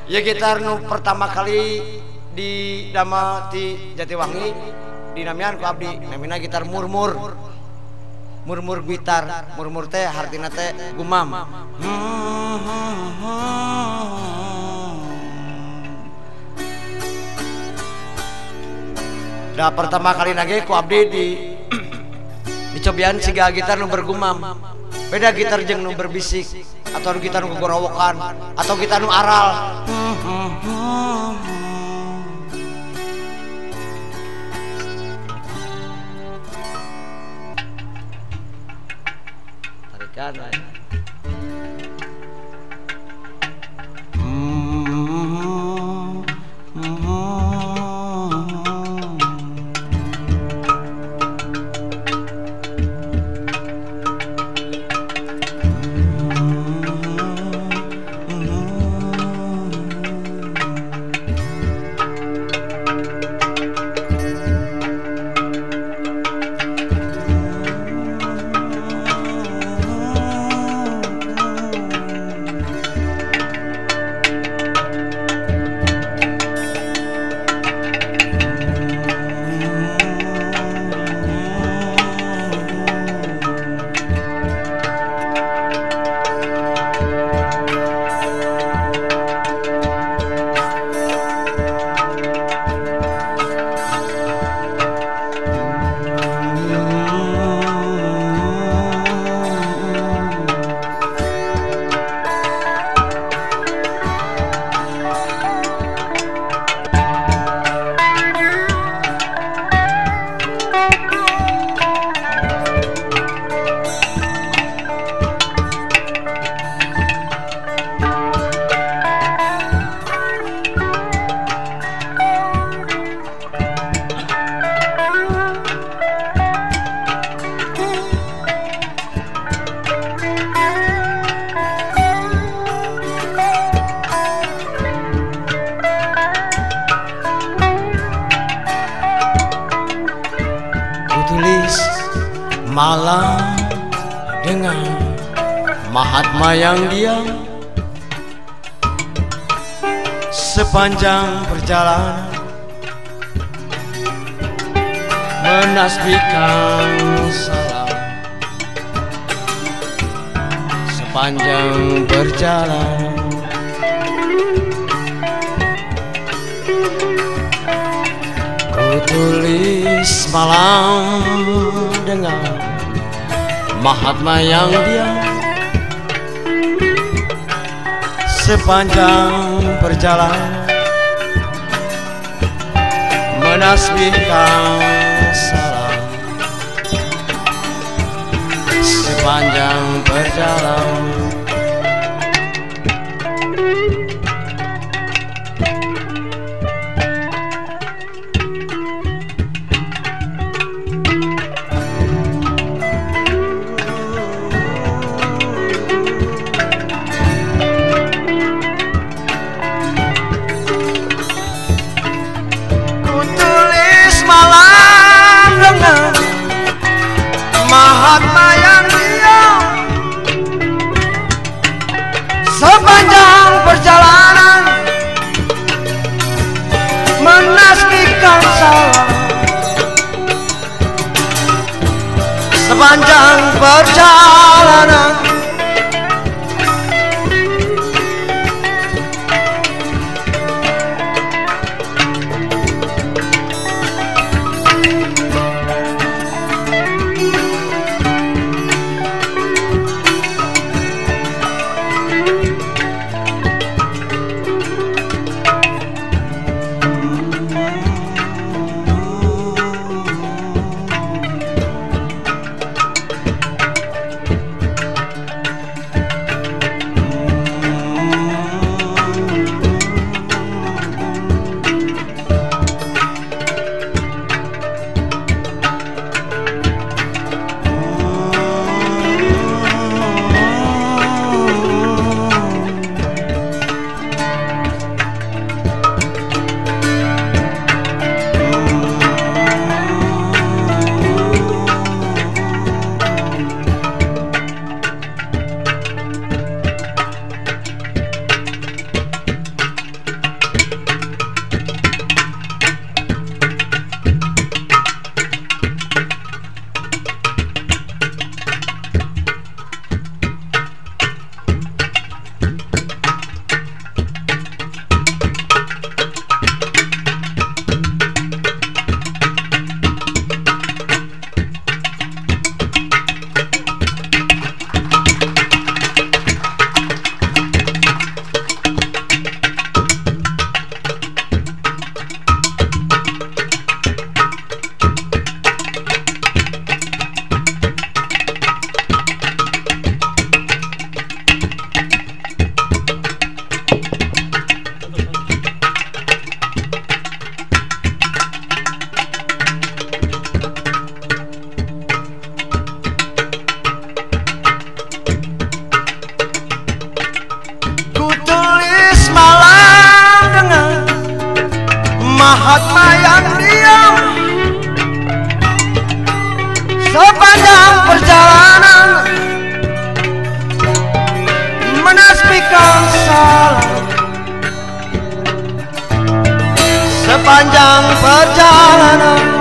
Ya gitar nu pertama kali di dama ti Jatiwangi dinamian ku abdi namina gitar murmur. Murmur gitar, murmur teh hartina teh gumam. Da pertama kali nage ku abdi di cobian siga gitar nu bergumam. Beda gitar jeung nu berbisik atau gitar nu gogorowokan atau gitar nu aral. Tarikan. Malam dengan Mahatma yang diam sepanjang perjalanan menasbihkan salam sepanjang perjalanan ku tulis malam dengan Mahatma yang diam sepanjang perjalanan menasbihkan salam sepanjang perjalanan. Mahatma yang diam Fatma yang diam sepanjang perjalanan menasbihkan salam. Sepanjang perjalanan